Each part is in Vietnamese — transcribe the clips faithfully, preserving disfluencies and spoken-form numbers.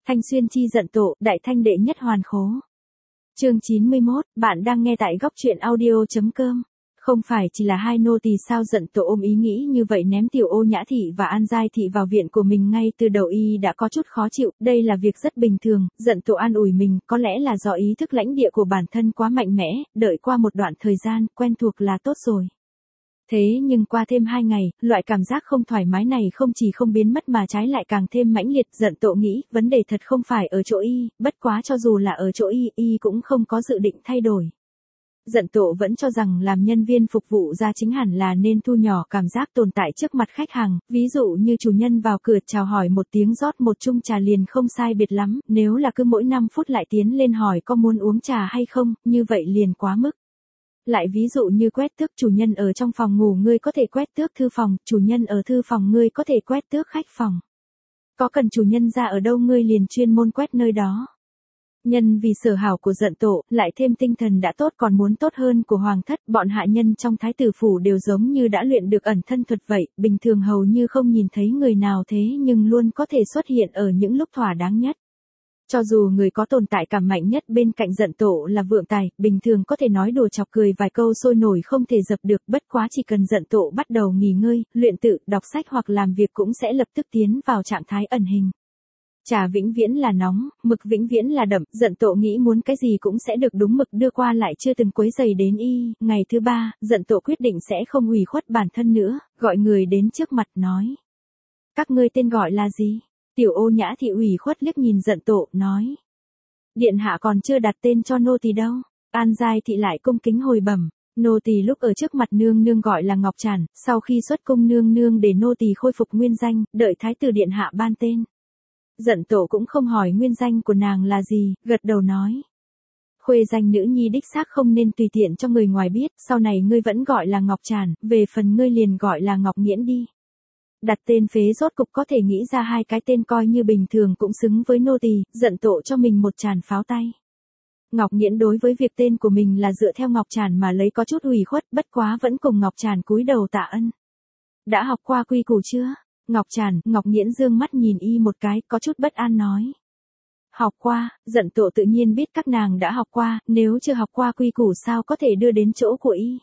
Thanh xuyên chi giận tổ, đại thanh đệ nhất hoàn khố. Chương chín mươi mốt, bạn đang nghe tại góc truyện audio.com. Không phải chỉ là hai nô tỳ sao giận tổ ôm ý nghĩ như vậy ném tiểu Ô Nhã Thị và An Giai Thị vào viện của mình ngay từ đầu y đã có chút khó chịu, đây là việc rất bình thường, giận tổ an ủi mình, có lẽ là do ý thức lãnh địa của bản thân quá mạnh mẽ, đợi qua một đoạn thời gian, quen thuộc là tốt rồi. Thế nhưng qua thêm hai ngày, loại cảm giác không thoải mái này không chỉ không biến mất mà trái lại càng thêm mãnh liệt, giận tổ nghĩ, vấn đề thật không phải ở chỗ y, bất quá cho dù là ở chỗ y, y cũng không có dự định thay đổi. Giận tổ vẫn cho rằng làm nhân viên phục vụ gia chính hẳn là nên thu nhỏ cảm giác tồn tại trước mặt khách hàng, ví dụ như chủ nhân vào cửa chào hỏi một tiếng rót một chung trà liền không sai biệt lắm, nếu là cứ mỗi năm phút lại tiến lên hỏi có muốn uống trà hay không, như vậy liền quá mức. Lại ví dụ như quét tước, chủ nhân ở trong phòng ngủ ngươi có thể quét tước thư phòng, chủ nhân ở thư phòng ngươi có thể quét tước khách phòng. Có cần chủ nhân ra ở đâu ngươi liền chuyên môn quét nơi đó. Nhân vì sở hảo của giận tổ, lại thêm tinh thần đã tốt còn muốn tốt hơn của hoàng thất, bọn hạ nhân trong thái tử phủ đều giống như đã luyện được ẩn thân thuật vậy, bình thường hầu như không nhìn thấy người nào thế nhưng luôn có thể xuất hiện ở những lúc thỏa đáng nhất. Cho dù người có tồn tại cảm mạnh nhất bên cạnh giận tổ là vượng tài, bình thường có thể nói đùa chọc cười vài câu sôi nổi không thể dập được, bất quá chỉ cần giận tổ bắt đầu nghỉ ngơi, luyện tự, đọc sách hoặc làm việc cũng sẽ lập tức tiến vào trạng thái ẩn hình. Trà vĩnh viễn là nóng, mực vĩnh viễn là đậm, giận tổ nghĩ muốn cái gì cũng sẽ được đúng mực đưa qua lại chưa từng quấy rầy đến y. Ngày thứ ba, giận tổ quyết định sẽ không ủy khuất bản thân nữa, gọi người đến trước mặt nói. Các ngươi tên gọi là gì? Tiểu Ô Nhã Thị ủy khuất liếc nhìn giận tổ, nói. Điện hạ còn chưa đặt tên cho nô tỳ đâu. An Giai Thị lại cung kính hồi bẩm. Nô tỳ lúc ở trước mặt nương nương gọi là Ngọc Tràn, sau khi xuất cung nương nương để nô tỳ khôi phục nguyên danh, đợi thái tử điện hạ ban tên. Giận tổ cũng không hỏi nguyên danh của nàng là gì, gật đầu nói. Khuê danh nữ nhi đích xác không nên tùy tiện cho người ngoài biết, sau này ngươi vẫn gọi là Ngọc Tràn, về phần ngươi liền gọi là Ngọc Nghiễn đi. Đặt tên phế rốt cục có thể nghĩ ra hai cái tên coi như bình thường cũng xứng với nô tỳ, giận tổ cho mình một tràn pháo tay. Ngọc Nghiễn đối với việc tên của mình là dựa theo Ngọc Tràn mà lấy có chút ủy khuất, bất quá vẫn cùng Ngọc Tràn cúi đầu tạ ân. Đã học qua quy củ chưa? Ngọc Tràn, Ngọc Nghiễn dương mắt nhìn y một cái, có chút bất an nói. Học qua, giận tổ tự nhiên biết các nàng đã học qua, nếu chưa học qua quy củ sao có thể đưa đến chỗ của y.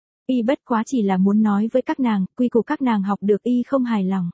Y bất quá chỉ là muốn nói với các nàng, quy củ các nàng học được y không hài lòng.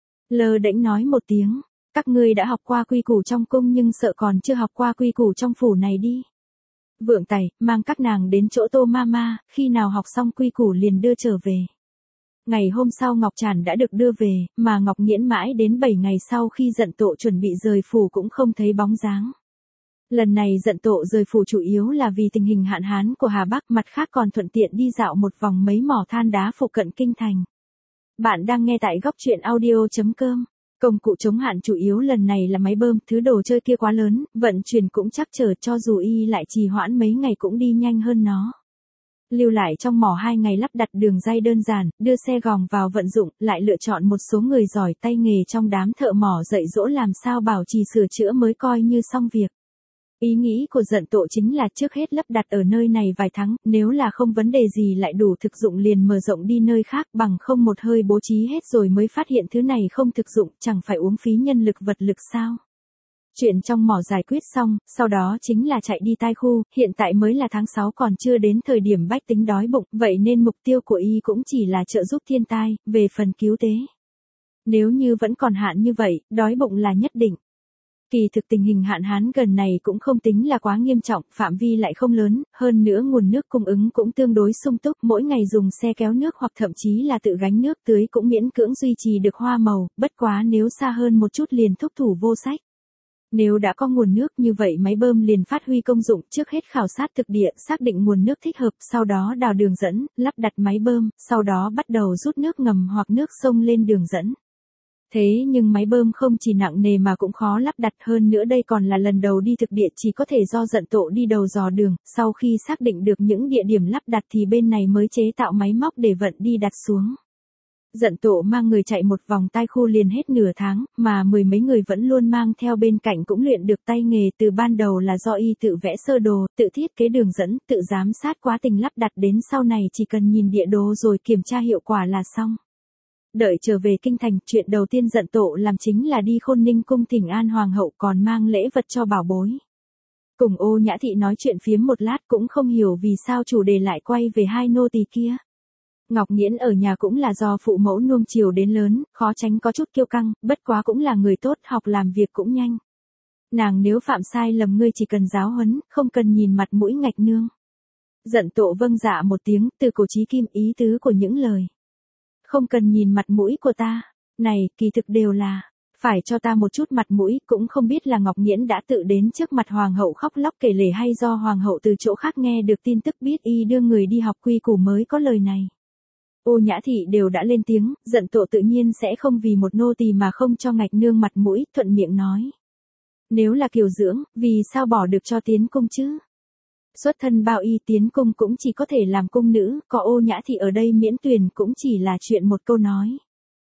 Lơ đễnh nói một tiếng, các ngươi đã học qua quy củ trong cung nhưng sợ còn chưa học qua quy củ trong phủ này đi. Vượng Tài, mang các nàng đến chỗ Tô Mama, khi nào học xong quy củ liền đưa trở về. Ngày hôm sau Ngọc Tràn đã được đưa về, mà Ngọc Nghiễn mãi đến bảy ngày sau khi giận tổ chuẩn bị rời phủ cũng không thấy bóng dáng. Lần này giận tổ rời phủ chủ yếu là vì tình hình hạn hán của Hà Bắc, mặt khác còn thuận tiện đi dạo một vòng mấy mỏ than đá phụ cận kinh thành. Bạn đang nghe tại góc truyện audio.com. Công cụ chống hạn chủ yếu lần này là máy bơm, thứ đồ chơi kia quá lớn, vận chuyển cũng chắc chờ, cho dù y lại trì hoãn mấy ngày cũng đi nhanh hơn nó. Lưu lại trong mỏ hai ngày lắp đặt đường ray đơn giản, đưa xe gòng vào vận dụng, lại lựa chọn một số người giỏi tay nghề trong đám thợ mỏ dạy dỗ làm sao bảo trì sửa chữa mới coi như xong việc. Ý nghĩ của giận tổ chính là trước hết lắp đặt ở nơi này vài tháng, nếu là không vấn đề gì lại đủ thực dụng liền mở rộng đi nơi khác, bằng không một hơi bố trí hết rồi mới phát hiện thứ này không thực dụng, chẳng phải uống phí nhân lực vật lực sao. Chuyện trong mỏ giải quyết xong, sau đó chính là chạy đi tai khu, hiện tại mới là tháng sáu còn chưa đến thời điểm bách tính đói bụng, vậy nên mục tiêu của y cũng chỉ là trợ giúp thiên tai, về phần cứu tế. Nếu như vẫn còn hạn như vậy, đói bụng là nhất định. Kỳ thực tình hình hạn hán gần này cũng không tính là quá nghiêm trọng, phạm vi lại không lớn, hơn nữa nguồn nước cung ứng cũng tương đối sung túc, mỗi ngày dùng xe kéo nước hoặc thậm chí là tự gánh nước tưới cũng miễn cưỡng duy trì được hoa màu, bất quá nếu xa hơn một chút liền thúc thủ vô sách. Nếu đã có nguồn nước như vậy máy bơm liền phát huy công dụng, trước hết khảo sát thực địa, xác định nguồn nước thích hợp, sau đó đào đường dẫn, lắp đặt máy bơm, sau đó bắt đầu rút nước ngầm hoặc nước sông lên đường dẫn. Thế nhưng máy bơm không chỉ nặng nề mà cũng khó lắp đặt, hơn nữa đây còn là lần đầu đi thực địa, chỉ có thể do giận tổ đi đầu dò đường, sau khi xác định được những địa điểm lắp đặt thì bên này mới chế tạo máy móc để vận đi đặt xuống. Giận tổ mang người chạy một vòng tai khu liền hết nửa tháng, mà mười mấy người vẫn luôn mang theo bên cạnh cũng luyện được tay nghề, từ ban đầu là do y tự vẽ sơ đồ, tự thiết kế đường dẫn, tự giám sát quá trình lắp đặt, đến sau này chỉ cần nhìn địa đồ rồi kiểm tra hiệu quả là xong. Đợi trở về kinh thành, chuyện đầu tiên Dận Tổ làm chính là đi Khôn Ninh cung thỉnh an hoàng hậu, còn mang lễ vật cho bảo bối. Cùng Ô Nhã Thị nói chuyện phiếm một lát, cũng không hiểu vì sao chủ đề lại quay về hai nô tỳ kia. Ngọc Nghiễn ở nhà cũng là do phụ mẫu nuông chiều đến lớn, khó tránh có chút kiêu căng, bất quá cũng là người tốt, học làm việc cũng nhanh. Nàng nếu phạm sai lầm ngươi chỉ cần giáo huấn, không cần nhìn mặt mũi ngạch nương. Dận Tổ vâng dạ một tiếng, từ cổ chí kim, ý tứ của những lời. Không cần nhìn mặt mũi của ta, này, kỳ thực đều là, phải cho ta một chút mặt mũi, cũng không biết là Ngọc Nghiễn đã tự đến trước mặt hoàng hậu khóc lóc kể lể hay do hoàng hậu từ chỗ khác nghe được tin tức biết y đưa người đi học quy củ mới có lời này. Ô Nhã Thị đều đã lên tiếng, Dận Tổ tự nhiên sẽ không vì một nô tỳ mà không cho ngạch nương mặt mũi, thuận miệng nói. Nếu là kiều dưỡng, vì sao bỏ được cho tiến cung chứ? Xuất thân bao y tiến cung cũng chỉ có thể làm cung nữ, có Ô Nhã Thị ở đây miễn tuyển cũng chỉ là chuyện một câu nói.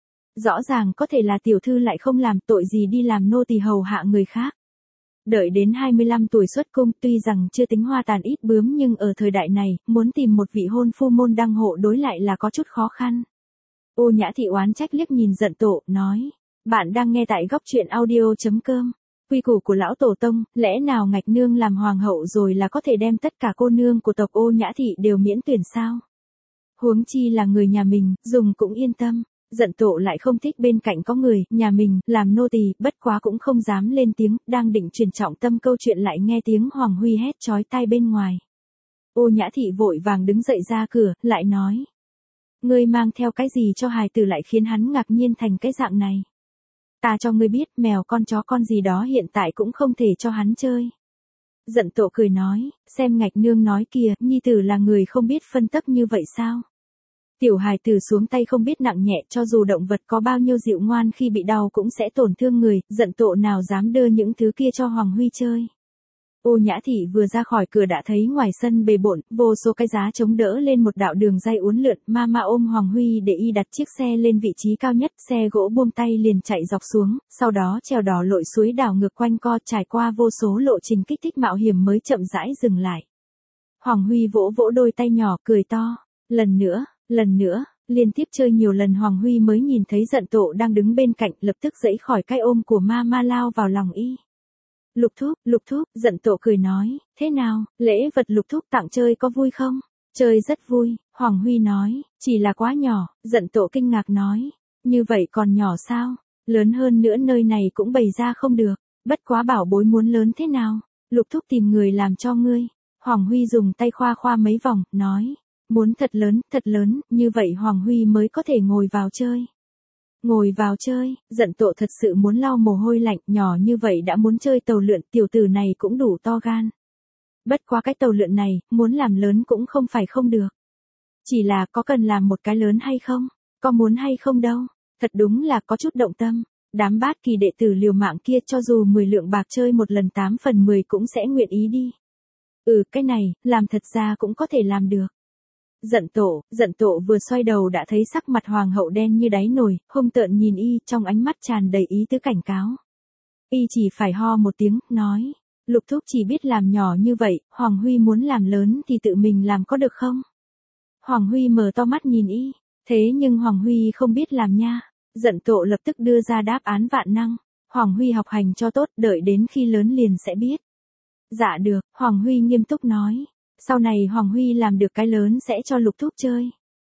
Rõ ràng có thể là tiểu thư lại không làm, tội gì đi làm nô tỳ hầu hạ người khác. Đợi đến hai mươi lăm tuổi xuất cung, tuy rằng chưa tính hoa tàn ít bướm nhưng ở thời đại này, muốn tìm một vị hôn phu môn đăng hộ đối lại là có chút khó khăn. Ô Nhã Thị oán trách liếc nhìn Dận Tổ, nói, bạn đang nghe tại góc truyện audio chấm com. Quy củ của lão tổ tông, lẽ nào ngạch nương làm hoàng hậu rồi là có thể đem tất cả cô nương của tộc Ô Nhã Thị đều miễn tuyển sao? Huống chi là người nhà mình, dùng cũng yên tâm. Dận Tổ lại không thích bên cạnh có người, nhà mình, làm nô tỳ, bất quá cũng không dám lên tiếng, đang định truyền trọng tâm câu chuyện lại nghe tiếng Hoàng Huy hét chói tai bên ngoài. Ô Nhã Thị vội vàng đứng dậy ra cửa, lại nói. Ngươi mang theo cái gì cho hài tử lại khiến hắn ngạc nhiên thành cái dạng này? Ta cho ngươi biết, mèo con chó con gì đó hiện tại cũng không thể cho hắn chơi. Dận Tổ cười nói, xem ngạch nương nói kìa, nhi tử là người không biết phân tấp như vậy sao? Tiểu hài tử xuống tay không biết nặng nhẹ, cho dù động vật có bao nhiêu dịu ngoan khi bị đau cũng sẽ tổn thương người, Dận Tổ nào dám đưa những thứ kia cho Hoàng Huy chơi. Ô Nhã Thị vừa ra khỏi cửa đã thấy ngoài sân bề bộn, vô số cái giá chống đỡ lên một đạo đường ray uốn lượn, Mama ôm Hoàng Huy để y đặt chiếc xe lên vị trí cao nhất, xe gỗ buông tay liền chạy dọc xuống, sau đó trèo đò lội suối đảo ngược quanh co, trải qua vô số lộ trình kích thích mạo hiểm mới chậm rãi dừng lại. Hoàng Huy vỗ vỗ đôi tay nhỏ, cười to, lần nữa, lần nữa, liên tiếp chơi nhiều lần Hoàng Huy mới nhìn thấy Dận Tổ đang đứng bên cạnh, lập tức giãy khỏi cái ôm của Mama lao vào lòng y. Lục thúc, lục thúc, Dận Tổ cười nói, thế nào, lễ vật lục thúc tặng chơi có vui không? Chơi rất vui, Hoàng Huy nói, chỉ là quá nhỏ, Dận Tổ kinh ngạc nói, như vậy còn nhỏ sao, lớn hơn nữa nơi này cũng bày ra không được, bất quá bảo bối muốn lớn thế nào, lục thúc tìm người làm cho ngươi. Hoàng Huy dùng tay khoa khoa mấy vòng, nói, muốn thật lớn, thật lớn, như vậy Hoàng Huy mới có thể ngồi vào chơi. Ngồi vào chơi, Dận Tổ thật sự muốn lau mồ hôi lạnh, nhỏ như vậy đã muốn chơi tàu lượn, tiểu tử này cũng đủ to gan. Bất quá cái tàu lượn này, muốn làm lớn cũng không phải không được. Chỉ là có cần làm một cái lớn hay không, có muốn hay không đâu, thật đúng là có chút động tâm. Đám bát kỳ đệ tử liều mạng kia cho dù mười lượng bạc chơi một lần tám phần mười cũng sẽ nguyện ý đi. Ừ, cái này, làm thật ra cũng có thể làm được. Dận Tổ, Dận Tổ vừa xoay đầu đã thấy sắc mặt hoàng hậu đen như đáy nồi, hung tợn nhìn y, trong ánh mắt tràn đầy ý tứ cảnh cáo. Y chỉ phải ho một tiếng, nói, lục thúc chỉ biết làm nhỏ như vậy, Hoàng Huy muốn làm lớn thì tự mình làm có được không? Hoàng Huy mở to mắt nhìn y, thế nhưng Hoàng Huy không biết làm nha. Dận Tổ lập tức đưa ra đáp án vạn năng, Hoàng Huy học hành cho tốt, đợi đến khi lớn liền sẽ biết. Dạ được, Hoàng Huy nghiêm túc nói. Sau này Hoàng Huy làm được cái lớn sẽ cho lục thúc chơi.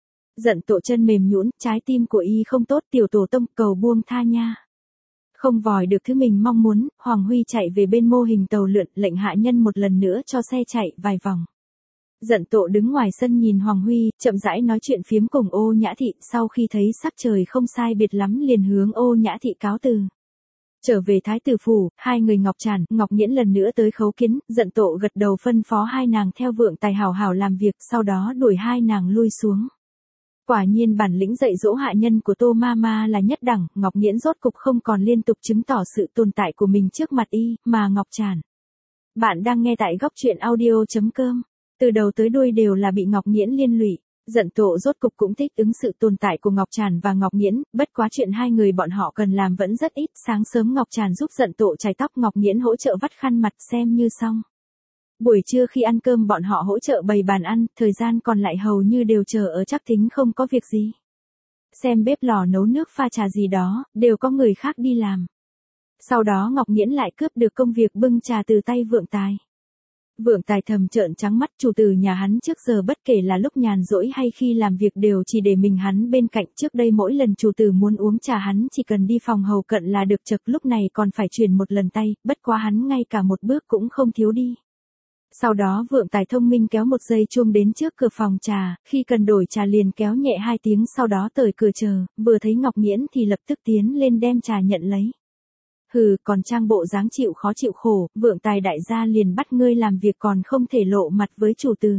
Dận Tổ chân mềm nhũn, trái tim của y không tốt, tiểu tổ tông cầu buông tha nha. Không vòi được thứ mình mong muốn, Hoàng Huy chạy về bên mô hình tàu lượn, lệnh hạ nhân một lần nữa cho xe chạy vài vòng. Dận Tổ đứng ngoài sân nhìn Hoàng Huy, chậm rãi nói chuyện phiếm cùng Ô Nhã Thị, sau khi thấy sắc trời không sai biệt lắm liền hướng Ô Nhã Thị cáo từ. Trở về Thái tử phủ, hai người Ngọc Tràn, Ngọc Nghiễn lần nữa tới khấu kiến, Dận Tổ gật đầu phân phó hai nàng theo vượng tài hảo hảo làm việc, sau đó đuổi hai nàng lui xuống. Quả nhiên bản lĩnh dạy dỗ hạ nhân của Tô Mama là nhất đẳng, Ngọc Nghiễn rốt cục không còn liên tục chứng tỏ sự tồn tại của mình trước mặt y, mà Ngọc Tràn. Bạn đang nghe tại góc truyện audio chấm com, từ đầu tới đuôi đều là bị Ngọc Nghiễn liên lụy. Dận Tổ rốt cục cũng thích ứng sự tồn tại của Ngọc Tràn và Ngọc Nghiễn, bất quá chuyện hai người bọn họ cần làm vẫn rất ít, sáng sớm Ngọc Tràn giúp Dận Tổ chải tóc, Ngọc Nghiễn hỗ trợ vắt khăn mặt xem như xong. Buổi trưa khi ăn cơm bọn họ hỗ trợ bày bàn ăn, thời gian còn lại hầu như đều chờ ở Trác Thính không có việc gì. xem bếp lò nấu nước pha trà gì đó, đều có người khác đi làm. Sau đó Ngọc Nghiễn lại cướp được công việc bưng trà từ tay Vượng Tài. Vượng Tài thầm trợn trắng mắt, chủ tử nhà hắn trước giờ bất kể là lúc nhàn rỗi hay khi làm việc đều chỉ để mình hắn bên cạnh. Trước đây mỗi lần chủ tử muốn uống trà hắn chỉ cần đi phòng hầu cận là được, chực lúc này còn phải chuyển một lần tay, bất quá hắn ngay cả một bước cũng không thiếu đi. Sau đó Vượng Tài thông minh kéo một dây chuông đến trước cửa phòng trà, khi cần đổi trà liền kéo nhẹ hai tiếng, sau đó tởi cửa chờ, vừa thấy Ngọc Nghiễn thì lập tức tiến lên đem trà nhận lấy. Hừ, còn trang bộ dáng chịu khó chịu khổ, Vượng Tài đại gia liền bắt ngươi làm việc còn không thể lộ mặt với chủ tử.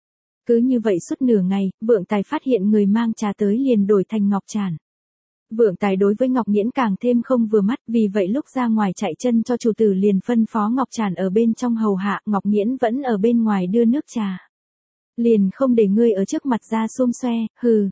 Cứ như vậy suốt nửa ngày, Vượng Tài phát hiện người mang trà tới liền đổi thành Ngọc Tràn. Vượng Tài đối với Ngọc Nghiễn càng thêm không vừa mắt, vì vậy lúc ra ngoài chạy chân cho chủ tử liền phân phó Ngọc Tràn ở bên trong hầu hạ, Ngọc Nghiễn vẫn ở bên ngoài đưa nước trà. Liền không để ngươi ở trước mặt ra xôm xoe, hừ.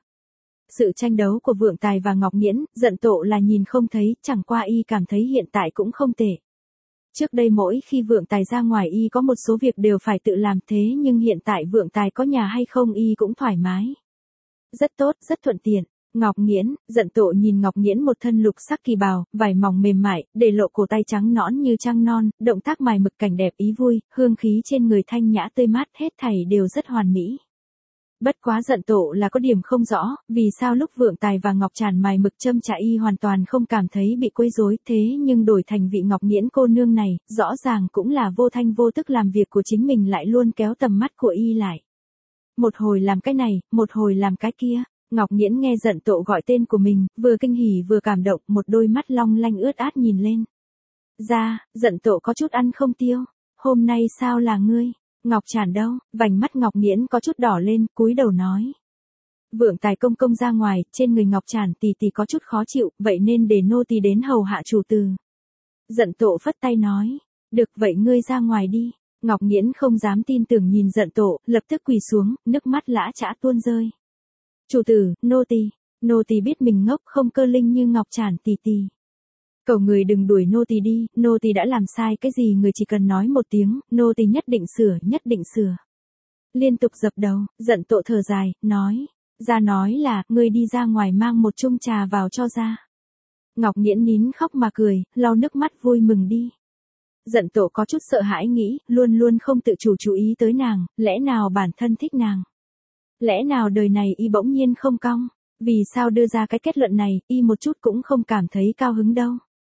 Sự tranh đấu của Vượng Tài và Ngọc Nghiễn, Dận Tộ là nhìn không thấy, chẳng qua y cảm thấy hiện tại cũng không tệ. Trước đây mỗi khi Vượng Tài ra ngoài y có một số việc đều phải tự làm, thế nhưng hiện tại Vượng Tài có nhà hay không y cũng thoải mái. Rất tốt, rất thuận tiện. Ngọc Nghiễn, Dận Tộ nhìn Ngọc Nghiễn một thân lục sắc kỳ bào, vải mỏng mềm mại, để lộ cổ tay trắng nõn như trăng non, động tác mài mực cảnh đẹp ý vui, hương khí trên người thanh nhã tươi mát, hết thảy đều rất hoàn mỹ. Bất quá Dận Tộ là có điểm không rõ, vì sao lúc Vượng Tài và Ngọc Tràn mài mực châm trà y hoàn toàn không cảm thấy bị quấy rối, thế nhưng đổi thành vị Ngọc Nghiễn cô nương này, rõ ràng cũng là vô thanh vô tức làm việc của chính mình lại luôn kéo tầm mắt của y lại. Một hồi làm cái này, một hồi làm cái kia. Ngọc Nghiễn nghe Dận Tộ gọi tên của mình, vừa kinh hỉ vừa cảm động, một đôi mắt long lanh ướt át nhìn lên. Ra, Dận Tộ có chút ăn không tiêu, hôm nay sao là ngươi? Ngọc Tràn đâu? Vành mắt Ngọc Nghiễn có chút đỏ lên, cúi đầu nói. Vượng Tài công công ra ngoài, trên người Ngọc Tràn tì tì có chút khó chịu, vậy nên để nô tì đến hầu hạ chủ tử. Dận Tộ phất tay nói, được vậy ngươi ra ngoài đi. Ngọc Nghiễn không dám tin tưởng nhìn Dận Tộ, lập tức quỳ xuống, nước mắt lã chã tuôn rơi. Chủ tử, nô tỳ, nô tỳ biết mình ngốc không cơ linh như Ngọc Tràn tì tì. Cầu người đừng đuổi nô tỳ đi, nô tỳ đã làm sai cái gì người chỉ cần nói một tiếng, nô tỳ nhất định sửa, nhất định sửa. Liên tục dập đầu, Dận Tộ thở dài, nói, ra nói là, ngươi đi ra ngoài mang một chung trà vào cho ra. Ngọc Nghiễn nín khóc mà cười, lau nước mắt vui mừng đi. Dận Tộ có chút sợ hãi nghĩ, luôn luôn không tự chủ chú ý tới nàng, lẽ nào bản thân thích nàng. Lẽ nào đời này y bỗng nhiên không cong, vì sao đưa ra cái kết luận này, y một chút cũng không cảm thấy cao hứng đâu.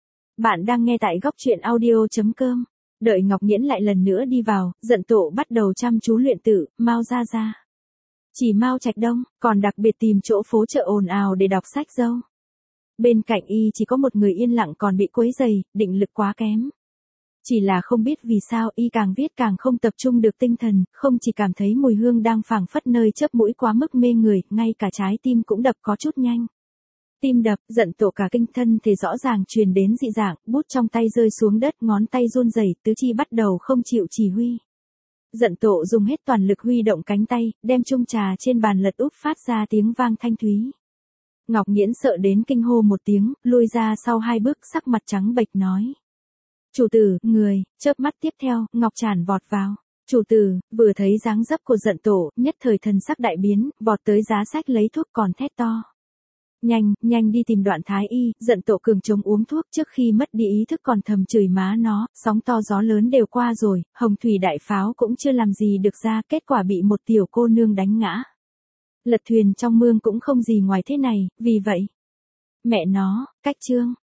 Bạn đang nghe tại góc truyện audio.com. Đợi Ngọc Nghiễn lại lần nữa đi vào, Dận Tộ bắt đầu chăm chú luyện tự, Mao ra ra. Chỉ Mao Trạch Đông, còn đặc biệt tìm chỗ phố chợ ồn ào để đọc sách dâu. Bên cạnh y chỉ có một người yên lặng còn bị quấy rầy, định lực quá kém. Chỉ là không biết vì sao y càng viết càng không tập trung được tinh thần, không chỉ cảm thấy mùi hương đang phảng phất nơi chớp mũi quá mức mê người, ngay cả trái tim cũng đập có chút nhanh. Tim đập, Dận Tộ cả kinh thân thì rõ ràng truyền đến dị dạng, bút trong tay rơi xuống đất, ngón tay run rẩy, tứ chi bắt đầu không chịu chỉ huy. Dận Tộ dùng hết toàn lực huy động cánh tay, đem chung trà trên bàn lật úp phát ra tiếng vang thanh thúy. Ngọc Nghiễn sợ đến kinh hô một tiếng, lui ra sau hai bước, sắc mặt trắng bệch nói. Chủ tử, người, chớp mắt tiếp theo, Ngọc Tràn vọt vào. Chủ tử, vừa thấy dáng dấp của Dận Tộ, nhất thời thần sắc đại biến, vọt tới giá sách lấy thuốc còn thét to. Nhanh, nhanh đi tìm Đoạn Thái y, Dận Tộ cường chống uống thuốc trước khi mất đi ý thức còn thầm chửi má nó, sóng to gió lớn đều qua rồi, hồng thủy đại pháo cũng chưa làm gì được ra, kết quả bị một tiểu cô nương đánh ngã. Lật thuyền trong mương cũng không gì ngoài thế này, vì vậy. Mẹ nó, cách chương.